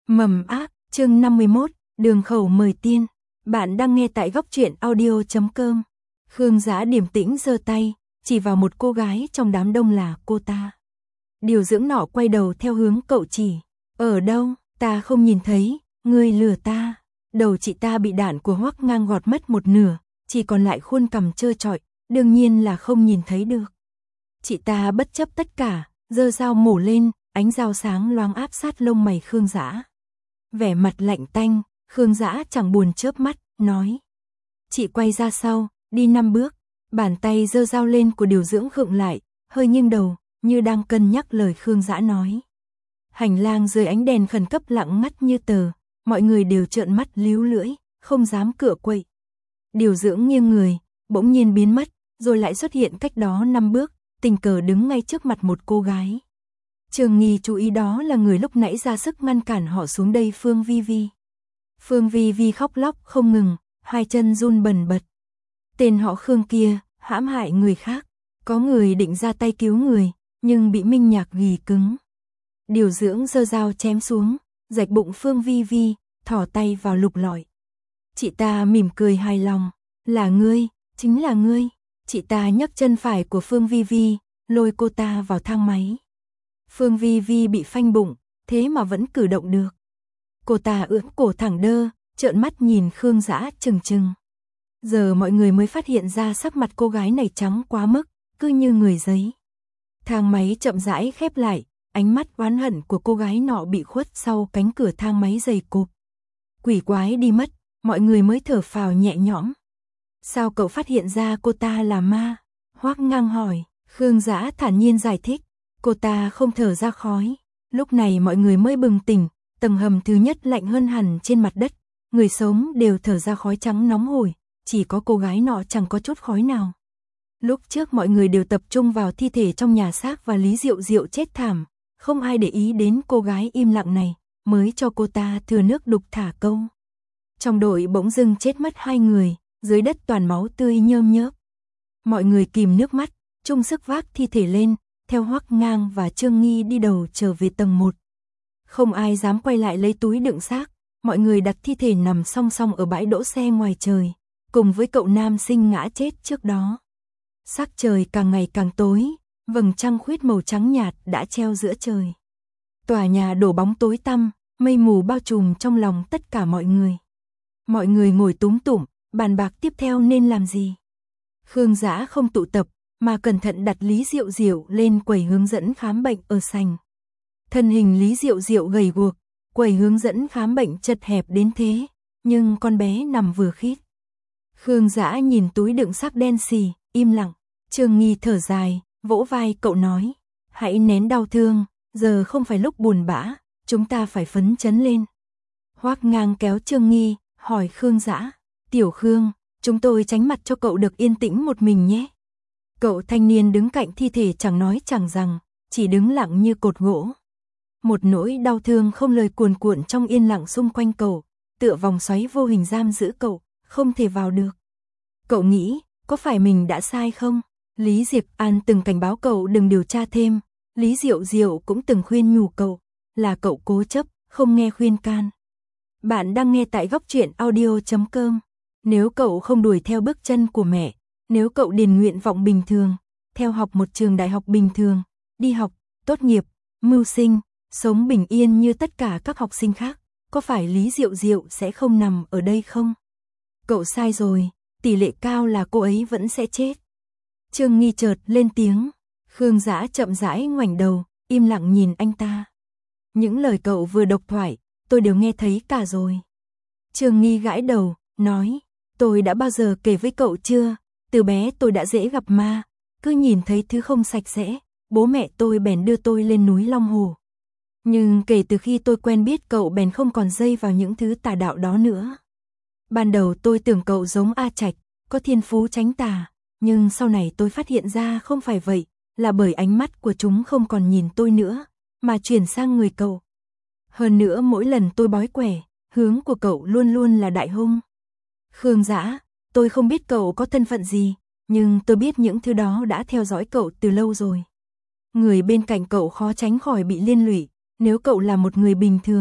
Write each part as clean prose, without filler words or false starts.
Mầm ác, chương 51, đường khẩu mời tiên. Bạn đang nghe tại góc truyện audio.com. Khương Dã điềm tĩnh giơ tay, chỉ vào một cô gái trong đám đông là cô ta. Điều dưỡng nọ quay đầu theo hướng cậu chỉ. Ở đâu, ta không nhìn thấy, ngươi lừa ta. Đầu chị ta bị đạn của Hoắc Ngang gọt mất một nửa, chỉ còn lại khuôn cằm trơ trọi, đương nhiên là không nhìn thấy được. Chị ta bất chấp tất cả, giơ dao mổ lên, ánh dao sáng loáng áp sát lông mày Khương Dã. Vẻ mặt lạnh tanh, Khương Dã chẳng buồn chớp mắt, nói. Chị quay ra sau, đi 5 bước, bàn tay giơ dao lên của điều dưỡng khựng lại, hơi nghiêng đầu, như đang cân nhắc lời Khương Dã nói. Hành lang dưới ánh đèn khẩn cấp lặng ngắt như tờ, mọi người đều trợn mắt líu lưỡi, không dám cựa quậy. Điều dưỡng nghiêng người, bỗng nhiên biến mất, rồi lại xuất hiện cách đó 5 bước, tình cờ đứng ngay trước mặt một cô gái. Trường Nghi chú ý đó là người lúc nãy ra sức ngăn cản họ xuống đây, Phương Vi Vi. Phương Vi Vi khóc lóc không ngừng, hai chân run bần bật. Tên họ Khương kia, hãm hại người khác, có người định ra tay cứu người, nhưng bị Minh Nhạc ghì cứng. Điều dưỡng giơ dao chém xuống, rạch bụng Phương Vi Vi, thò tay vào lục lọi. Chị ta mỉm cười hài lòng, là ngươi, chính là ngươi. Chị ta nhấc chân phải của Phương Vi Vi, lôi cô ta vào thang máy. Phương Vi Vi bị phanh bụng, thế mà vẫn cử động được. Cô ta ưỡn cổ thẳng đơ, trợn mắt nhìn Khương Dã trừng trừng. Giờ mọi người mới phát hiện ra sắc mặt cô gái này trắng quá mức, cứ như người giấy. Thang máy chậm rãi khép lại, ánh mắt oán hận của cô gái nọ bị khuất sau cánh cửa thang máy dày cộp. Quỷ quái đi mất, mọi người mới thở phào nhẹ nhõm. Sao cậu phát hiện ra cô ta là ma? Hoắc Ngang hỏi. Khương Dã thản nhiên giải thích. Cô ta không thở ra khói. Lúc này mọi người mới bừng tỉnh, tầng hầm thứ nhất lạnh hơn hẳn trên mặt đất. Người sống đều thở ra khói trắng nóng hổi, chỉ có cô gái nọ chẳng có chút khói nào. Lúc trước mọi người đều tập trung vào thi thể trong nhà xác và Lý Diệu Diệu chết thảm, không ai để ý đến cô gái im lặng này, mới cho cô ta thừa nước đục thả câu. Trong đội bỗng dưng chết mất 2 người, dưới đất toàn máu tươi nhơm nhớp. Mọi người kìm nước mắt, chung sức vác thi thể lên, theo Hoắc Ngang và Trương Nghi đi đầu trở về tầng 1. Không ai dám quay lại lấy túi đựng xác, mọi người đặt thi thể nằm song song ở bãi đỗ xe ngoài trời, cùng với cậu nam sinh ngã chết trước đó. Sắc trời càng ngày càng tối, vầng trăng khuyết màu trắng nhạt đã treo giữa trời. Tòa nhà đổ bóng tối tăm, mây mù bao trùm trong lòng tất cả mọi người. Mọi người ngồi túm tủm, bàn bạc tiếp theo nên làm gì. Khương Dã không tụ tập, mà cẩn thận đặt Lý Diệu Diệu lên quầy hướng dẫn khám bệnh ở sành. Thân hình Lý Diệu Diệu gầy guộc, quầy hướng dẫn khám bệnh chật hẹp đến thế, nhưng con bé nằm vừa khít. Khương Dã nhìn túi đựng xác đen xì, im lặng. Trương Nghi thở dài, vỗ vai cậu nói, hãy nén đau thương, giờ không phải lúc buồn bã, chúng ta phải phấn chấn lên. Hoắc Ngang kéo Trương Nghi, hỏi Khương Dã, Tiểu Khương, chúng tôi tránh mặt cho cậu được yên tĩnh một mình nhé. Cậu thanh niên đứng cạnh thi thể chẳng nói chẳng rằng, chỉ đứng lặng như cột gỗ. Một nỗi đau thương không lời cuồn cuộn trong yên lặng xung quanh cậu, tựa vòng xoáy vô hình giam giữ cậu, không thể vào được. Cậu nghĩ, có phải mình đã sai không? Lý Diệp An từng cảnh báo cậu đừng điều tra thêm, Lý Diệu Diệu cũng từng khuyên nhủ cậu, là cậu cố chấp, không nghe khuyên can. Bạn đang nghe tại góc truyện audio.com. Nếu cậu không đuổi theo bước chân của mẹ, nếu cậu điền nguyện vọng bình thường, theo học một trường đại học bình thường, đi học, tốt nghiệp, mưu sinh, sống bình yên như tất cả các học sinh khác, có phải Lý Diệu Diệu sẽ không nằm ở đây không? Cậu sai rồi, tỷ lệ cao là cô ấy vẫn sẽ chết. Trương Nghi chợt lên tiếng, Khương Dã chậm rãi ngoảnh đầu, im lặng nhìn anh ta. Những lời cậu vừa độc thoại, tôi đều nghe thấy cả rồi. Trương Nghi gãi đầu, nói, tôi đã bao giờ kể với cậu chưa, từ bé tôi đã dễ gặp ma, cứ nhìn thấy thứ không sạch sẽ, bố mẹ tôi bèn đưa tôi lên núi Long Hồ. Nhưng kể từ khi tôi quen biết cậu bèn không còn dây vào những thứ tà đạo đó nữa. Ban đầu tôi tưởng cậu giống A Trạch, có thiên phú tránh tà, nhưng sau này tôi phát hiện ra không phải vậy, là bởi ánh mắt của chúng không còn nhìn tôi nữa, mà chuyển sang người cậu. Hơn nữa mỗi lần tôi bói quẻ, hướng của cậu luôn luôn là đại hung. Khương Dã, tôi không biết cậu có thân phận gì, nhưng tôi biết những thứ đó đã theo dõi cậu từ lâu rồi. Người bên cạnh cậu khó tránh khỏi bị liên lụy, nếu cậu là một người bình thường,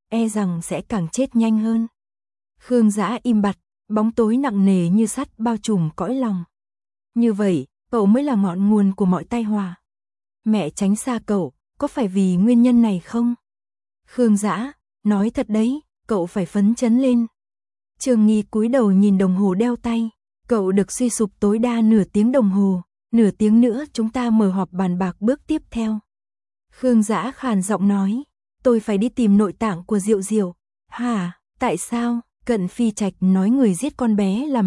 e rằng sẽ càng chết nhanh hơn. Khương Dã im bặt, bóng tối nặng nề như sắt bao trùm cõi lòng. Như vậy, cậu mới là ngọn nguồn của mọi tai họa. Mẹ tránh xa cậu, có phải vì nguyên nhân này không? Khương Dã, nói thật đấy, cậu phải phấn chấn lên. Trương Nghi cúi đầu nhìn đồng hồ đeo tay, cậu được suy sụp tối đa nửa tiếng đồng hồ, nửa tiếng nữa chúng ta mở họp bàn bạc bước tiếp theo. Khương Dã khàn giọng nói, tôi phải đi tìm nội tạng của Diệu Diệu. Hả, tại sao? Cận Phi Trạch nói người giết con bé là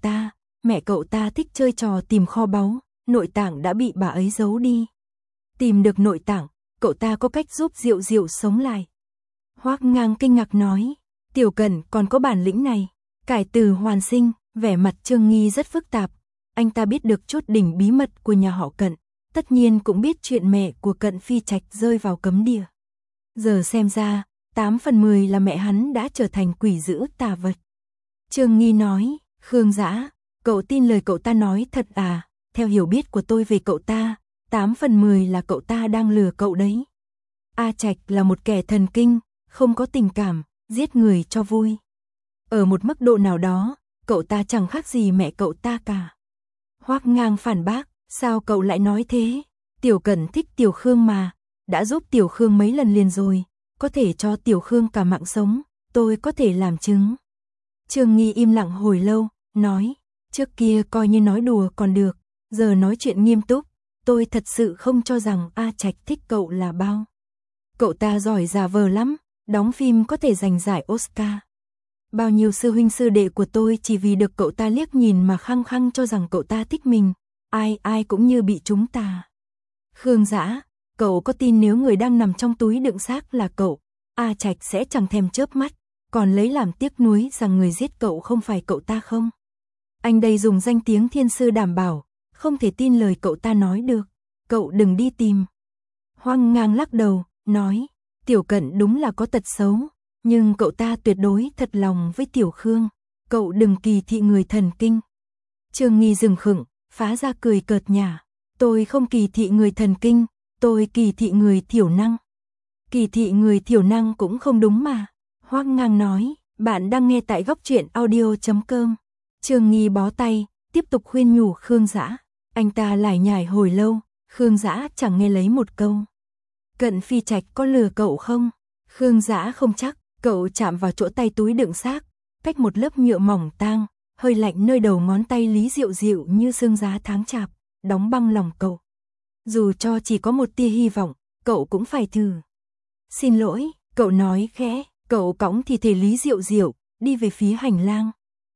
mẹ cậu ta thích chơi trò tìm kho báu, nội tạng đã bị bà ấy giấu đi. Tìm được nội tạng, cậu ta có cách giúp Diệu Diệu sống lại. Hoắc Ngang kinh ngạc nói, Tiểu Cận còn có bản lĩnh này, cải từ hoàn sinh. Vẻ mặt Trương Nghi rất phức tạp, anh ta biết được chút đỉnh bí mật của nhà họ Cận, tất nhiên cũng biết chuyện mẹ của Cận Phi Trạch rơi vào cấm địa. Giờ xem ra, 8 phần 10 là mẹ hắn đã trở thành quỷ dữ tà vật. Trương Nghi nói, Khương Dã, cậu tin lời cậu ta nói thật à? Theo hiểu biết của tôi về cậu ta, 8 phần 10 là cậu ta đang lừa cậu đấy. A Trạch là một kẻ thần kinh, không có tình cảm, giết người cho vui. Ở một mức độ nào đó, cậu ta chẳng khác gì mẹ cậu ta cả. Hoắc Ngang phản bác, sao cậu lại nói thế? Tiểu Cận thích Tiểu Khương mà, đã giúp Tiểu Khương mấy lần liền rồi, có thể cho Tiểu Khương cả mạng sống, tôi có thể làm chứng. Trương Nghi im lặng hồi lâu, nói, trước kia coi như nói đùa còn được, giờ nói chuyện nghiêm túc, tôi thật sự không cho rằng A Trạch thích cậu là bao. Cậu ta giỏi giả vờ lắm, đóng phim có thể giành giải Oscar. Bao nhiêu sư huynh sư đệ của tôi chỉ vì được cậu ta liếc nhìn mà khăng khăng cho rằng cậu ta thích mình, ai cũng như bị chúng ta. Khương Dã, cậu có tin nếu người đang nằm trong túi đựng xác là cậu, A Trạch sẽ chẳng thèm chớp mắt, còn lấy làm tiếc nuối rằng người giết cậu không phải cậu ta không? Anh đây dùng danh tiếng thiên sư đảm bảo, không thể tin lời cậu ta nói được, cậu đừng đi tìm. Hoắc Ngang lắc đầu, nói, Tiểu Cận đúng là có tật xấu, nhưng cậu ta tuyệt đối thật lòng với Tiểu Khương, cậu đừng kỳ thị người thần kinh. Trương Nghi dừng khựng, phá ra cười cợt nhả, tôi không kỳ thị người thần kinh, tôi kỳ thị người thiểu năng. Kỳ thị người thiểu năng cũng không đúng mà. Hoắc Ngang nói, bạn đang nghe tại Góc Truyện Audio.com. Trương Nghi bó tay, tiếp tục khuyên nhủ Khương Dã. Anh ta lải nhải hồi lâu, Khương Dã chẳng nghe lấy một câu. Cận Phi Trạch có lừa cậu không? Khương Dã không chắc, cậu chạm vào chỗ tay túi đựng xác, cách một lớp nhựa mỏng tang, hơi lạnh nơi đầu ngón tay Lý Diệu Diệu như sương giá tháng chạp, đóng băng lòng cậu. Dù cho chỉ có một tia hy vọng, cậu cũng phải thử. Xin lỗi, cậu nói khẽ, cậu cõng thi thể Lý Diệu Diệu, đi về phía hành lang.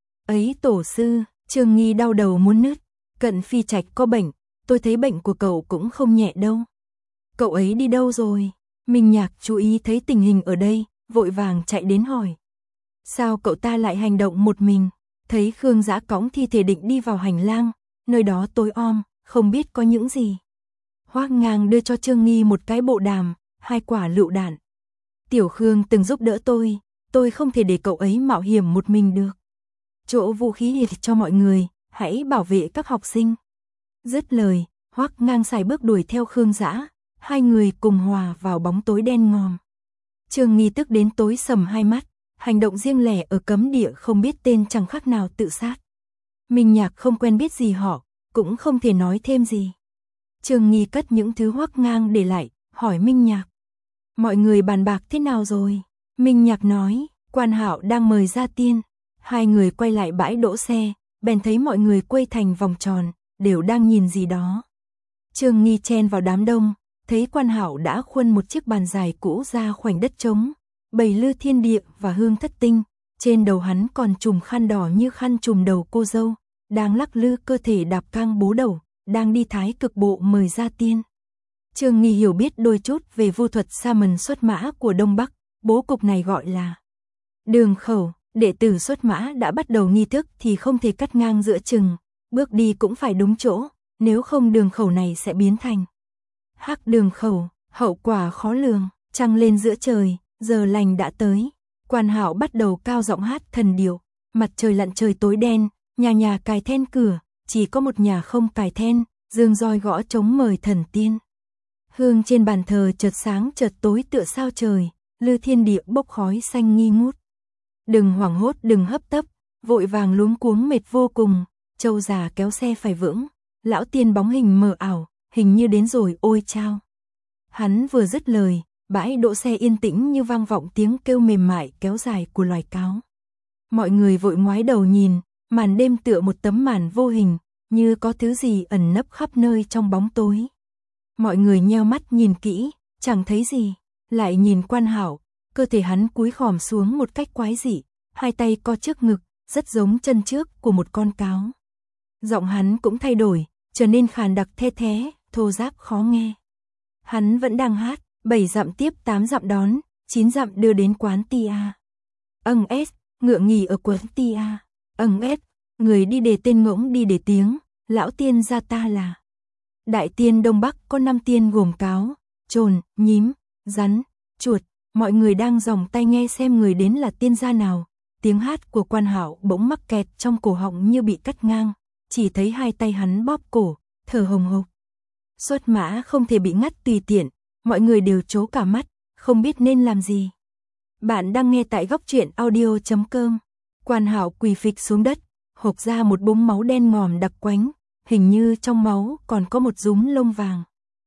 Ấy tổ sư, Trương Nghi đau đầu muốn nứt, Cận Phi Trạch có bệnh, tôi thấy bệnh của cậu cũng không nhẹ đâu. Cậu ấy đi đâu rồi? Minh Nhạc chú ý thấy tình hình ở đây, vội vàng chạy đến hỏi. Sao cậu ta lại hành động một mình? Thấy Khương Dã cõng thi thể định đi vào hành lang, nơi đó tối om, không biết có những gì. Hoắc Ngang đưa cho Trương Nghi một cái bộ đàm, 2 quả lựu đạn. Tiểu Khương từng giúp đỡ tôi không thể để cậu ấy mạo hiểm một mình được. Chỗ vũ khí hiệt cho mọi người, hãy bảo vệ các học sinh. Dứt lời, Hoắc Ngang xài bước đuổi theo Khương Dã, hai người cùng hòa vào bóng tối đen ngòm. Trương Nghi tức đến tối sầm hai mắt, hành động riêng lẻ ở cấm địa không biết tên chẳng khác nào tự sát. Minh Nhạc không quen biết gì họ, cũng không thể nói thêm gì. Trương Nghi cất những thứ Hoắc Ngang để lại, hỏi Minh Nhạc. Mọi người bàn bạc thế nào rồi? Minh Nhạc nói, Quan Hạo đang mời ra tiên. Hai người quay lại bãi đỗ xe, bèn thấy mọi người quây thành vòng tròn, đều đang nhìn gì đó. Trương Nghi chen vào đám đông, thấy Quan Hạo đã khuân một chiếc bàn dài cũ ra khoảnh đất trống, bày lư thiên địa và hương thất tinh, trên đầu hắn còn trùm khăn đỏ như khăn trùm đầu cô dâu, đang lắc lư cơ thể đạp cang bố đầu, đang đi thái cực bộ mời ra tiên. Trương Nghi hiểu biết đôi chút về vu thuật sa mần xuất mã của Đông Bắc, bố cục này gọi là đường khẩu, đệ tử xuất mã đã bắt đầu nghi thức thì không thể cắt ngang giữa chừng, bước đi cũng phải đúng chỗ, nếu không đường khẩu này sẽ biến thành hắc đường khẩu, hậu quả khó lường. Trăng lên giữa trời, giờ lành đã tới. Quan Hạo bắt đầu cao giọng hát thần điệu, mặt trời lặn trời tối đen, nhà nhà cài then cửa, chỉ có một nhà không cài then, dương roi gõ trống mời thần tiên. Hương trên bàn thờ chợt sáng chợt tối tựa sao trời, Lư thiên địa bốc khói xanh nghi ngút. Đừng hoảng hốt, đừng hấp tấp, vội vàng luống cuống mệt vô cùng, Châu già kéo xe phải vững, lão tiên bóng hình mờ ảo, hình như đến rồi ôi chao. Hắn vừa dứt lời, bãi đỗ xe yên tĩnh như vang vọng tiếng kêu mềm mại kéo dài của loài cáo. Mọi người vội ngoái đầu nhìn, màn đêm tựa một tấm màn vô hình, như có thứ gì ẩn nấp khắp nơi trong bóng tối. Mọi người nheo mắt nhìn kỹ, chẳng thấy gì, lại nhìn Quan Hạo, cơ thể hắn cúi khòm xuống một cách quái dị, hai tay co trước ngực, rất giống chân trước của một con cáo. Giọng hắn cũng thay đổi, trở nên khàn đặc the thé, thô ráp khó nghe. Hắn vẫn đang hát, 7 dặm tiếp 8 dặm đón, 9 dặm đưa đến quán tia. Ngựa nghỉ ở quán tia. Người đi để tên ngỗng đi để tiếng, lão tiên gia ta là. Đại tiên Đông Bắc có 5 tiên gồm cáo, trồn, nhím, rắn, chuột, mọi người đang dòng tay nghe xem người đến là tiên gia nào. Tiếng hát của Quan Hạo bỗng mắc kẹt trong cổ họng như bị cắt ngang, chỉ thấy hai tay hắn bóp cổ, thở hồng hộc. Xuất mã không thể bị ngắt tùy tiện, mọi người đều trố cả mắt, không biết nên làm gì. Bạn đang nghe tại góc truyện audio.com. Quan Hạo quỳ phịch xuống đất, hộc ra một búng máu đen ngòm đặc quánh, hình như trong máu còn có một dúm lông vàng.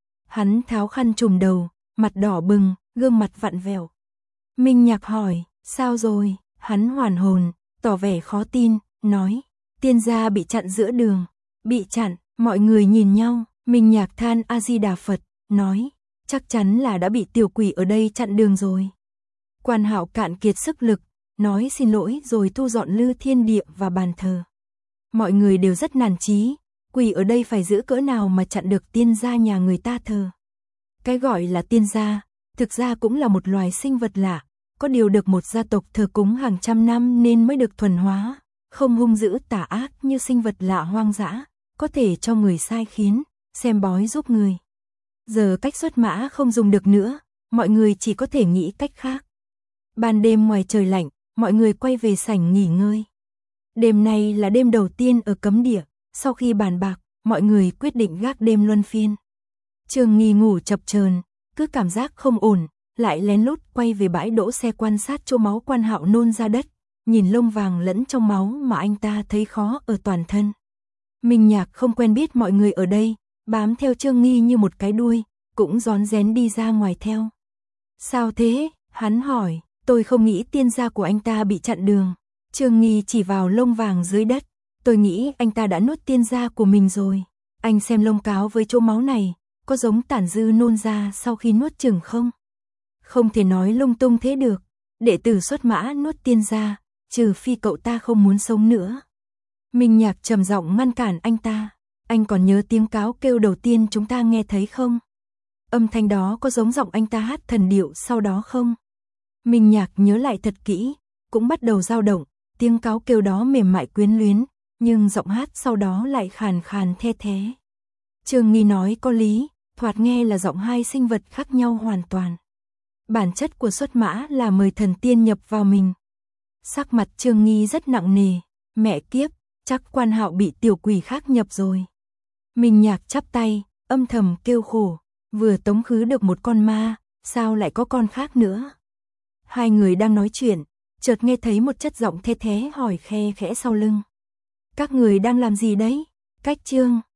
Hắn tháo khăn trùm đầu, mặt đỏ bừng, gương mặt vặn vẹo. Minh Nhạc hỏi, sao rồi? Hắn hoàn hồn, tỏ vẻ khó tin, nói, tiên gia bị chặn giữa đường. Bị chặn, mọi người nhìn nhau, Minh Nhạc than A Di Đà Phật, nói, chắc chắn là đã bị tiểu quỷ ở đây chặn đường rồi. Quan Hạo cạn kiệt sức lực, nói xin lỗi rồi thu dọn Lư Thiên Địa và bàn thờ. Mọi người đều rất nản chí, quỷ ở đây phải giữ cỡ nào mà chặn được tiên gia nhà người ta thờ. Cái gọi là tiên gia, thực ra cũng là một loài sinh vật lạ, có điều được một gia tộc thờ cúng hàng trăm năm nên mới được thuần hóa, không hung dữ tà ác như sinh vật lạ hoang dã, có thể cho người sai khiến, xem bói giúp người. Giờ cách xuất mã không dùng được nữa, mọi người chỉ có thể nghĩ cách khác. Ban đêm ngoài trời lạnh, mọi người quay về sảnh nghỉ ngơi. Đêm nay là đêm đầu tiên ở cấm địa, sau khi bàn bạc, mọi người quyết định gác đêm luân phiên. Trường Nghi ngủ chập chờn, cứ cảm giác không ổn, lại lén lút quay về bãi đỗ xe quan sát chỗ máu Quan Hạo nôn ra đất, nhìn lông vàng lẫn trong máu mà anh ta thấy khó ở toàn thân. Minh Nhạc không quen biết mọi người ở đây, bám theo Trương Nghi như một cái đuôi, cũng rón rén đi ra ngoài theo. Sao thế? Hắn hỏi, tôi không nghĩ tiên gia của anh ta bị chặn đường. Trương Nghi chỉ vào lông vàng dưới đất, tôi nghĩ anh ta đã nuốt tiên gia của mình rồi. Anh xem lông cáo với chỗ máu này, có giống tản dư nôn ra sau khi nuốt chửng không? Không thể nói lung tung thế được, đệ tử xuất mã nuốt tiên gia, trừ phi cậu ta không muốn sống nữa. Minh Nhạc trầm giọng ngăn cản anh ta, anh còn nhớ tiếng cáo kêu đầu tiên chúng ta nghe thấy không? Âm thanh đó có giống giọng anh ta hát thần điệu sau đó không? Minh Nhạc nhớ lại thật kỹ, cũng bắt đầu dao động, tiếng cáo kêu đó mềm mại quyến luyến, nhưng giọng hát sau đó lại khàn khàn the thé. Trương Nghi nói có lý, thoạt nghe là giọng hai sinh vật khác nhau hoàn toàn. Bản chất của xuất mã là mời thần tiên nhập vào mình. Sắc mặt Trương Nghi rất nặng nề, mẹ kiếp, chắc Quan Hạo bị tiểu quỷ khác nhập rồi. Minh Nhạc chắp tay, âm thầm kêu khổ, vừa tống khứ được một con ma, sao lại có con khác nữa. Hai người đang nói chuyện, chợt nghe thấy một chất giọng the thé hỏi khe khẽ sau lưng. Các người đang làm gì đấy? Cách Trương